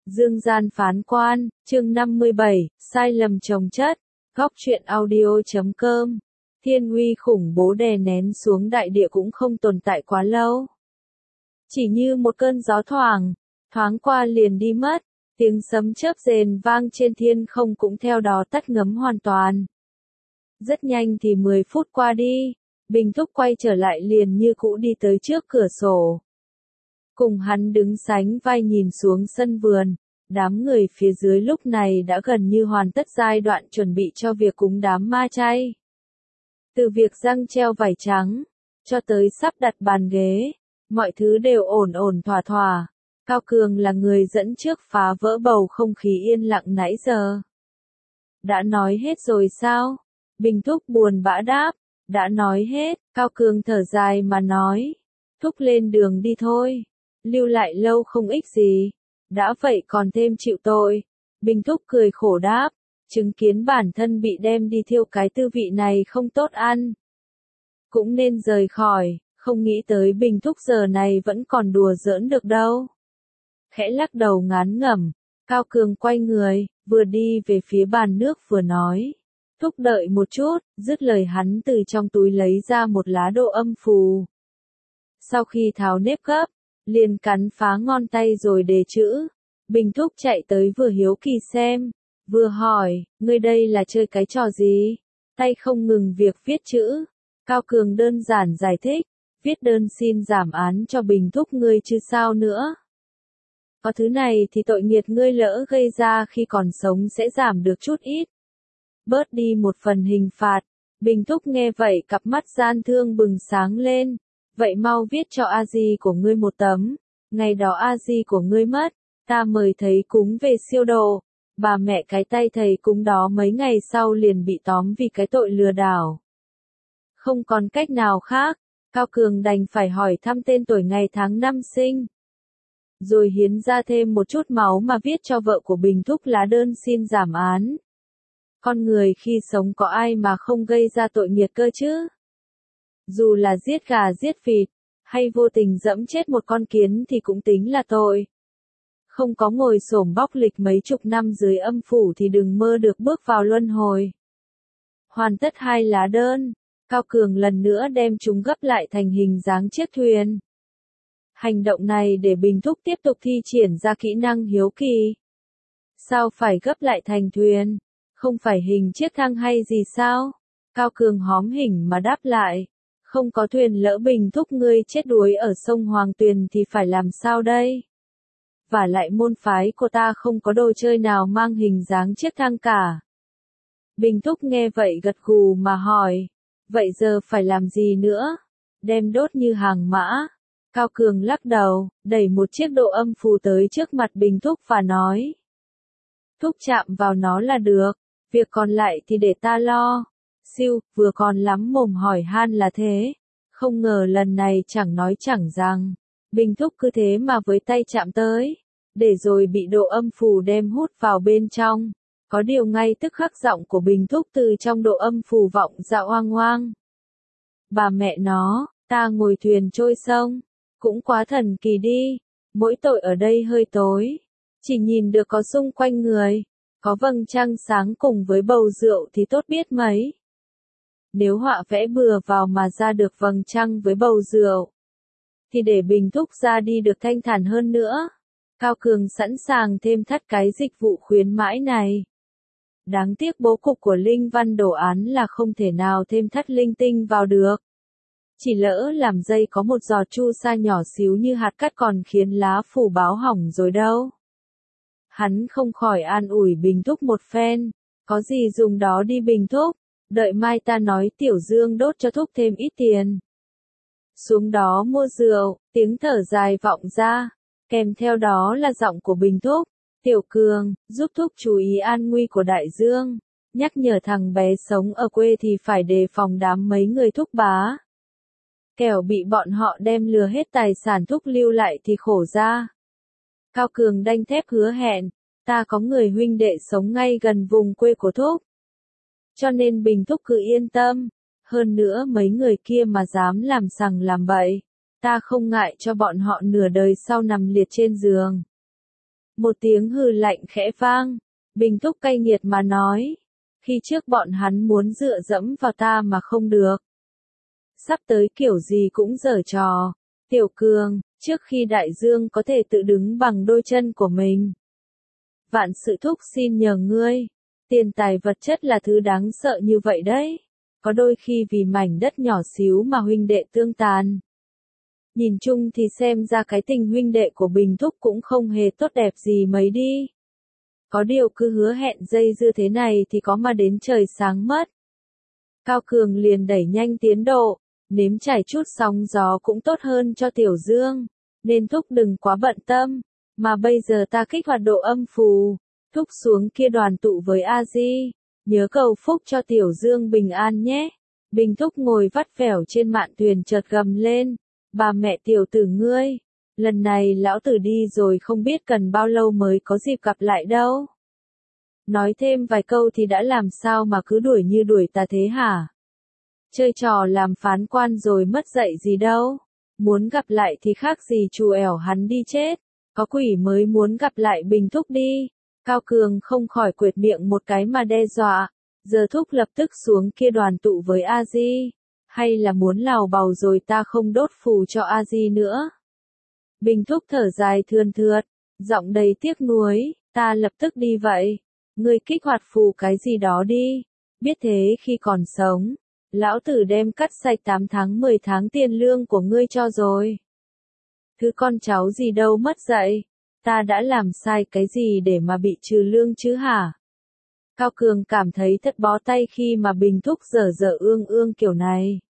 Dương gian phán quan, chương 57, sai lầm chồng chất, góc truyện audio.com. Thiên uy khủng bố đè nén xuống đại địa cũng không tồn tại quá lâu. Chỉ như một cơn gió thoáng qua liền đi mất, tiếng sấm chớp rền vang trên thiên không cũng theo đó tắt ngấm hoàn toàn. Rất nhanh thì 10 phút qua đi, Bình Thúc quay trở lại liền như cũ đi tới trước cửa sổ. Cùng hắn đứng sánh vai nhìn xuống sân vườn, đám người phía dưới lúc này đã gần như hoàn tất giai đoạn chuẩn bị cho việc cúng đám ma chay. Từ việc răng treo vải trắng, cho tới sắp đặt bàn ghế, mọi thứ đều ổn thỏa. Cao Cường là người dẫn trước phá vỡ bầu không khí yên lặng nãy giờ. Đã nói hết rồi sao? Bình Thúc buồn bã đáp. Đã nói hết, Cao Cường thở dài mà nói. Thúc lên đường đi thôi. Lưu lại lâu không ích gì. Đã vậy còn thêm chịu tội. Bình Thúc cười khổ đáp. Chứng kiến bản thân bị đem đi thiêu cái tư vị này không tốt ăn. Cũng nên rời khỏi, không nghĩ tới Bình Thúc giờ này vẫn còn đùa giỡn được đâu. Khẽ lắc đầu ngán ngẩm, Cao Cường quay người, vừa đi về phía bàn nước vừa nói. Thúc đợi một chút, dứt lời hắn từ trong túi lấy ra một lá độ âm phù. Sau khi tháo nếp gấp, liền cắn phá ngón tay rồi đề chữ. Bình Thúc chạy tới vừa hiếu kỳ xem, vừa hỏi, ngươi đây là chơi cái trò gì? Tay không ngừng việc viết chữ. Cao Cường đơn giản giải thích, viết đơn xin giảm án cho Bình Thúc ngươi chứ sao nữa. Có thứ này thì tội nghiệt ngươi lỡ gây ra khi còn sống sẽ giảm được chút ít. Bớt đi một phần hình phạt. Bình Thúc nghe vậy cặp mắt gian thương bừng sáng lên. Vậy mau viết cho A-di của ngươi một tấm. Ngày đó A-di của ngươi mất, ta mời thầy cúng về siêu độ. Bà mẹ cái tay thầy cúng đó mấy ngày sau liền bị tóm vì cái tội lừa đảo. Không còn cách nào khác, Cao Cường đành phải hỏi thăm tên tuổi ngày tháng năm sinh. Rồi hiến ra thêm một chút máu mà viết cho vợ của Bình Thúc lá đơn xin giảm án. Con người khi sống có ai mà không gây ra tội nghiệt cơ chứ? Dù là giết gà giết vịt, hay vô tình dẫm chết một con kiến thì cũng tính là tội. Không có ngồi xổm bóc lịch mấy chục năm dưới âm phủ thì đừng mơ được bước vào luân hồi. Hoàn tất 2 lá đơn, Cao Cường lần nữa đem chúng gấp lại thành hình dáng chiếc thuyền. Hành động này để Bình Thúc tiếp tục thi triển ra kỹ năng hiếu kỳ. Sao phải gấp lại thành thuyền? Không phải hình chiếc thang hay gì sao? Cao Cường hóm hỉnh mà đáp lại. Không có thuyền lỡ Bình Thúc ngươi chết đuối ở sông Hoàng Tuyền thì phải làm sao đây? Và lại môn phái của ta không có đồ chơi nào mang hình dáng chiếc thang cả. Bình Thúc nghe vậy gật gù mà hỏi. Vậy giờ phải làm gì nữa? Đem đốt như hàng mã. Cao Cường lắc đầu, đẩy một chiếc độ âm phù tới trước mặt Bình Thúc và nói. Thúc chạm vào nó là được, việc còn lại thì để ta lo. Siêu, vừa còn lắm mồm hỏi han là thế. Không ngờ lần này chẳng nói chẳng rằng. Bình Thúc cứ thế mà với tay chạm tới. Để rồi bị độ âm phù đem hút vào bên trong. Có điều ngay tức khắc giọng của Bình Thúc từ trong độ âm phù vọng ra oang oang. Bà mẹ nó, ta ngồi thuyền trôi sông. Cũng quá thần kỳ đi. Mỗi tội ở đây hơi tối. Chỉ nhìn được có xung quanh người. Có vầng trăng sáng cùng với bầu rượu thì tốt biết mấy. Nếu họa vẽ bừa vào mà ra được vầng trăng với bầu rượu. Thì để Bình Thúc ra đi được thanh thản hơn nữa. Cao Cường sẵn sàng thêm thắt cái dịch vụ khuyến mãi này. Đáng tiếc bố cục của Linh Văn đồ án là không thể nào thêm thắt linh tinh vào được. Chỉ lỡ làm dây có một giọt chu sa nhỏ xíu như hạt cát còn khiến lá phủ báo hỏng rồi đâu. Hắn không khỏi an ủi Bình Thúc một phen. Có gì dùng đó đi Bình Thúc. Đợi mai ta nói Tiểu Dương đốt cho Thúc thêm ít tiền. Xuống đó mua rượu, tiếng thở dài vọng ra. Kèm theo đó là giọng của Bình Thúc. Tiểu Cường, giúp Thúc chú ý an nguy của Đại Dương. Nhắc nhở thằng bé sống ở quê thì phải đề phòng đám mấy người Thúc bá. Kẻo bị bọn họ đem lừa hết tài sản Thúc lưu lại thì khổ ra. Cao Cường đanh thép hứa hẹn, ta có người huynh đệ sống ngay gần vùng quê của Thúc. Cho nên Bình Thúc cứ yên tâm. Hơn nữa mấy người kia mà dám làm sằng làm bậy. Ta không ngại cho bọn họ nửa đời sau nằm liệt trên giường. Một tiếng hừ lạnh khẽ vang. Bình Thúc cay nghiệt mà nói. Khi trước bọn hắn muốn dựa dẫm vào ta mà không được. Sắp tới kiểu gì cũng giở trò. Tiểu Cường, trước khi đại dương có thể tự đứng bằng đôi chân của mình. Vạn sự thúc xin nhờ ngươi. Tiền tài vật chất là thứ đáng sợ như vậy đấy. Có đôi khi vì mảnh đất nhỏ xíu mà huynh đệ tương tàn. Nhìn chung thì xem ra cái tình huynh đệ của Bình Thúc cũng không hề tốt đẹp gì mấy đi. Có điều cứ hứa hẹn dây dưa thế này thì có mà đến trời sáng mất. Cao Cường liền đẩy nhanh tiến độ, nếm trải chút sóng gió cũng tốt hơn cho Tiểu Dương, nên Thúc đừng quá bận tâm, mà bây giờ ta kích hoạt độ âm phù, Thúc xuống kia đoàn tụ với A-di, nhớ cầu phúc cho Tiểu Dương bình an nhé. Bình Thúc ngồi vắt vẻo trên mạn thuyền chợt gầm lên, bà mẹ tiểu tử ngươi, lần này lão tử đi rồi không biết cần bao lâu mới có dịp gặp lại đâu. Nói thêm vài câu thì đã làm sao mà cứ đuổi như đuổi ta thế hả? Chơi trò làm phán quan rồi mất dạy gì đâu. Muốn gặp lại thì khác gì chù ẻo hắn đi chết. Có quỷ mới muốn gặp lại Bình Thúc đi. Cao Cường không khỏi quệt miệng một cái mà đe dọa. Giờ Thúc lập tức xuống kia đoàn tụ với A-di. Hay là muốn lào bào rồi ta không đốt phù cho A-di nữa. Bình Thúc thở dài thườn thượt. Giọng đầy tiếc nuối. Ta lập tức đi vậy. Ngươi kích hoạt phù cái gì đó đi. Biết thế khi còn sống. Lão tử đem cắt sạch 8 tháng 10 tháng tiền lương của ngươi cho rồi. Thứ con cháu gì đâu mất dạy. Ta đã làm sai cái gì để mà bị trừ lương chứ hả? Cao Cường cảm thấy thật bó tay khi mà Bình Thúc dở dở ương ương kiểu này.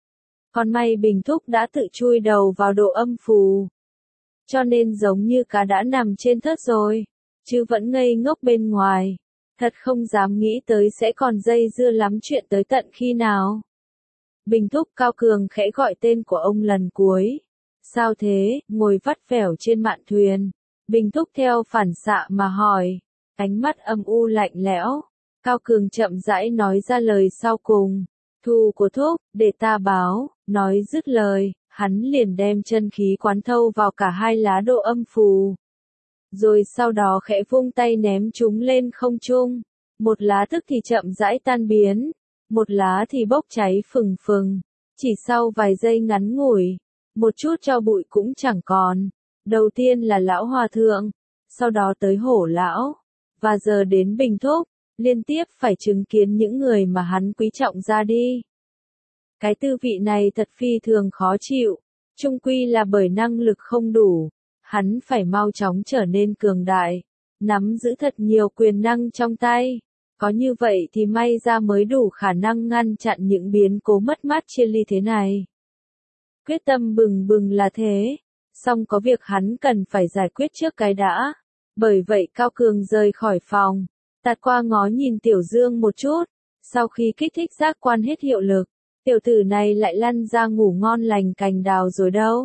Còn may Bình Thúc đã tự chui đầu vào độ âm phù. Cho nên giống như cá đã nằm trên thớt rồi. Chứ vẫn ngây ngốc bên ngoài. Thật không dám nghĩ tới sẽ còn dây dưa lắm chuyện tới tận khi nào. Bình Thúc Cao Cường khẽ gọi tên của ông lần cuối. Sao thế, ngồi vắt vẻo trên mạn thuyền. Bình Thúc theo phản xạ mà hỏi. Ánh mắt âm u lạnh lẽo. Cao Cường chậm rãi nói ra lời sau cùng. Thù của Thúc, để ta báo. Nói dứt lời, hắn liền đem chân khí quán thâu vào cả hai lá độ âm phù. Rồi sau đó khẽ vung tay ném chúng lên không trung. Một lá tức thì chậm rãi tan biến, một lá thì bốc cháy phừng phừng. Chỉ sau vài giây ngắn ngủi, một chút tro bụi cũng chẳng còn. Đầu tiên là lão hòa thượng, sau đó tới hổ lão, và giờ đến Bình Thúc, liên tiếp phải chứng kiến những người mà hắn quý trọng ra đi. Cái tư vị này thật phi thường khó chịu, chung quy là bởi năng lực không đủ. Hắn phải mau chóng trở nên cường đại, nắm giữ thật nhiều quyền năng trong tay. Có như vậy thì may ra mới đủ khả năng ngăn chặn những biến cố mất mát chia ly thế này. Quyết tâm bừng bừng là thế, song có việc hắn cần phải giải quyết trước cái đã. Bởi vậy Cao Cường rời khỏi phòng, tạt qua ngó nhìn Tiểu Dương một chút, sau khi kích thích giác quan hết hiệu lực, tiểu tử này lại lăn ra ngủ ngon lành cành đào rồi đâu.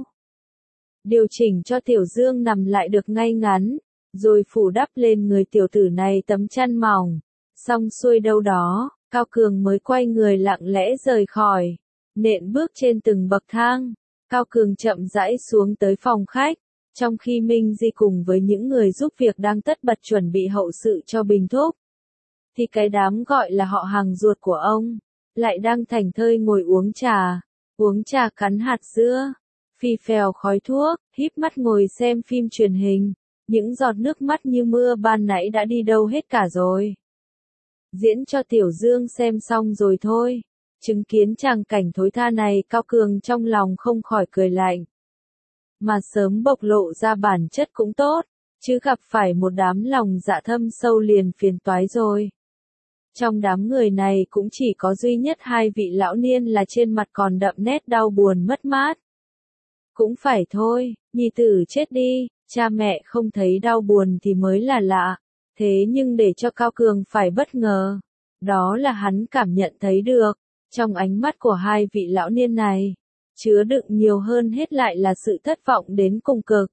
Điều chỉnh cho Tiểu Dương nằm lại được ngay ngắn, rồi phủ đắp lên người tiểu tử này tấm chăn mỏng. Xong xuôi đâu đó, Cao Cường mới quay người lặng lẽ rời khỏi. Nện bước trên từng bậc thang, Cao Cường chậm rãi xuống tới phòng khách, trong khi Minh Di cùng với những người giúp việc đang tất bật chuẩn bị hậu sự cho Bình Thúc. Thì cái đám gọi là họ hàng ruột của ông, lại đang thảnh thơi ngồi uống trà cắn hạt dưa. Phì phèo khói thuốc, híp mắt ngồi xem phim truyền hình, những giọt nước mắt như mưa ban nãy đã đi đâu hết cả rồi. Diễn cho Tiểu Dương xem xong rồi thôi, chứng kiến tràng cảnh thối tha này Cao Cường trong lòng không khỏi cười lạnh. Mà sớm bộc lộ ra bản chất cũng tốt, chứ gặp phải một đám lòng dạ thâm sâu liền phiền toái rồi. Trong đám người này cũng chỉ có duy nhất hai vị lão niên là trên mặt còn đậm nét đau buồn mất mát. Cũng phải thôi, nhi tử chết đi, cha mẹ không thấy đau buồn thì mới là lạ. Thế nhưng để cho Cao Cường phải bất ngờ, đó là hắn cảm nhận thấy được, trong ánh mắt của hai vị lão niên này, chứa đựng nhiều hơn hết lại là sự thất vọng đến cùng cực.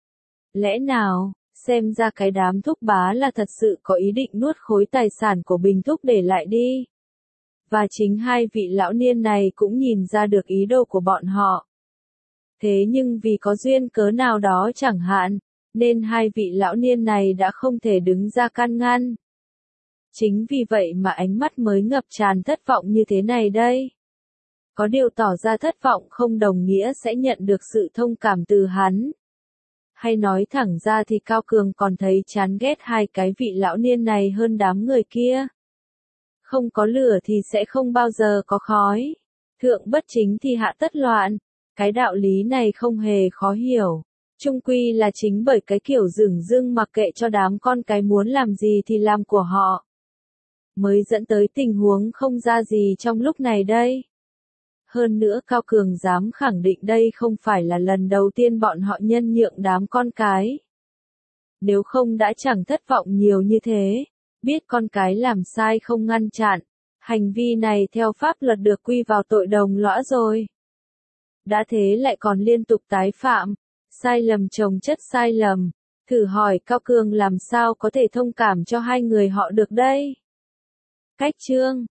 Lẽ nào, xem ra cái đám Thúc bá là thật sự có ý định nuốt khối tài sản của Bình Thúc để lại đi. Và chính hai vị lão niên này cũng nhìn ra được ý đồ của bọn họ. Thế nhưng vì có duyên cớ nào đó chẳng hạn, nên hai vị lão niên này đã không thể đứng ra can ngăn. Chính vì vậy mà ánh mắt mới ngập tràn thất vọng như thế này đây. Có điều tỏ ra thất vọng không đồng nghĩa sẽ nhận được sự thông cảm từ hắn. Hay nói thẳng ra thì Cao Cường còn thấy chán ghét hai cái vị lão niên này hơn đám người kia. Không có lửa thì sẽ không bao giờ có khói. Thượng bất chính thì hạ tất loạn. Cái đạo lý này không hề khó hiểu. Chung quy là chính bởi cái kiểu dửng dưng mặc kệ cho đám con cái muốn làm gì thì làm của họ, mới dẫn tới tình huống không ra gì trong lúc này đây. Hơn nữa Cao Cường dám khẳng định đây không phải là lần đầu tiên bọn họ nhân nhượng đám con cái. Nếu không đã chẳng thất vọng nhiều như thế. Biết con cái làm sai không ngăn chặn. Hành vi này theo pháp luật được quy vào tội đồng lõa rồi. Đã thế lại còn liên tục tái phạm. Sai lầm chồng chất sai lầm. Thử hỏi Cao Cường làm sao có thể thông cảm cho hai người họ được đây? Cách chương